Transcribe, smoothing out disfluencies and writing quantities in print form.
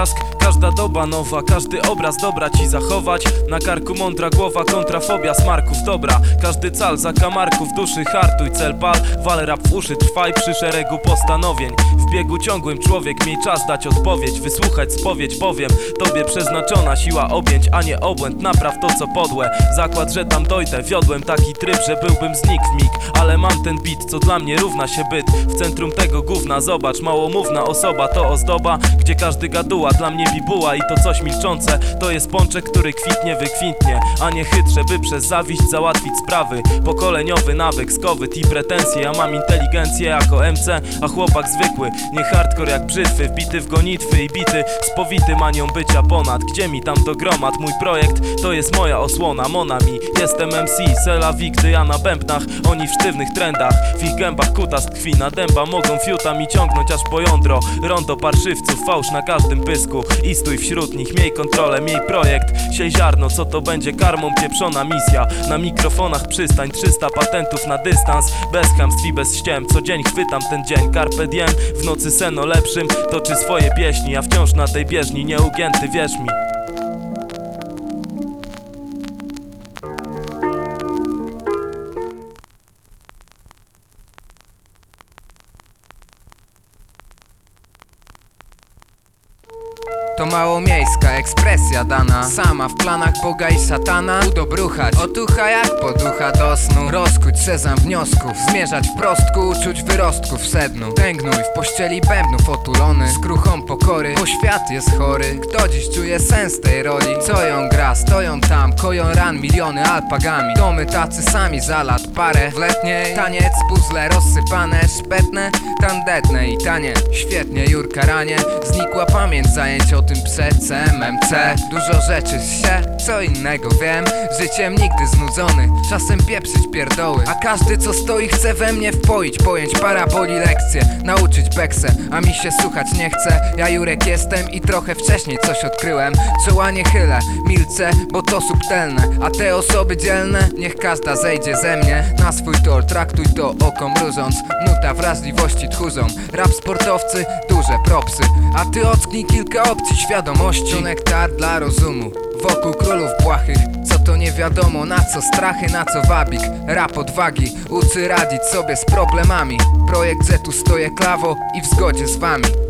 drobiazg, każda doba nowa, każdy obraz dobra ci zachować. Na karku mądra głowa, kontrafobia smarków dobra. Każdy cal zakamarków duszy, hartuj cel pal. Wal rap w uszy, trwaj przy szeregu postanowień. W biegu ciągłym człowiek, miej czas dać odpowiedź. Wysłuchać spowiedź, powiem tobie przeznaczona siła objęć, a nie obłęd. Napraw to co podłe, zakład, że tam dojdę. Wiodłem taki tryb, że byłbym znikł w mig, ale mam ten beat, co dla mnie równa się byt. W centrum tego gówna zobacz, małomówna osoba to ozdoba, gdzie każdy gaduła, dla mnie bibuła. I to coś milczące, to jest pączek, który kwitnie, wykwintnie, a nie chytrze, by przez zawiść załatwić sprawy. Pokoleniowy nawyk, skowyt i pretensje. Ja mam inteligencję jako MC, a chłopak zwykły. Nie hardcore jak brzytwy, wbity w gonitwy i bity spowity manią bycia ponad. Gdzie mi tam do gromad? Mój projekt to jest moja osłona, Monami. Jestem MC, Sela Wigdy, ja na bębnach, oni w sztywnych trendach. W ich gębach kutas tkwi na dęba, mogą fiuta mi ciągnąć aż po jądro. Rondo parszywców, fałsz na każdym pysku. I stój wśród nich, miej kontrolę, miej projekt. Siej ziarno, co to będzie karmą, pieprzona misja. Na mikrofonach przystań, 300 patentów na dystans. Bez chamstw i bez ściem, co dzień chwytam ten dzień. Carpe diem, w nocy sen o lepszym toczy swoje pieśni, a wciąż na tej bieżni nieugięty, wierz mi. To małomiejska ekspresja dana, sama w planach Boga i szatana. Udobruchać, otucha jak poducha do snu. Rozkuć sezam wniosków, zmierzać wprost ku uczuć wyrostków w sednu. Tęgnuj w pościeli bębnów otulony, z kruchą pokory, bo świat jest chory. Kto dziś czuje sens tej roli? Co ją gra? Stoją tam, koją ran miliony alpagami. To my tacy sami za lat parę w letniej. Taniec, puzzle rozsypane, szpetne, tandetne i tanie. Świetnie Jurka ranie, znikła pamięć zajęć o tym przed CMMC. Dużo rzeczy się, co innego wiem. Życiem nigdy znudzony, czasem pieprzyć pierdoły. A każdy co stoi chce we mnie wpoić pojęć paraboli lekcje, nauczyć beksę, a mi się słuchać nie chce. Ja Jurek jestem i trochę wcześniej coś odkryłem. Czoła nie chylę, milczę, bo to subtelne. A te osoby dzielne, niech każda zejdzie ze mnie na swój tor, traktuj to oko mrużąc. Nuta wrażliwości tchórzą, rap sportowcy, duże propsy. A ty ocknij kilka opcji świadomości. To nektar dla rozumu, wokół królów błahych. Co to nie wiadomo, na co strachy, na co wabik. Rap odwagi, uczy radzić sobie z problemami. Projekt, że tu stoję klawo i w zgodzie z wami.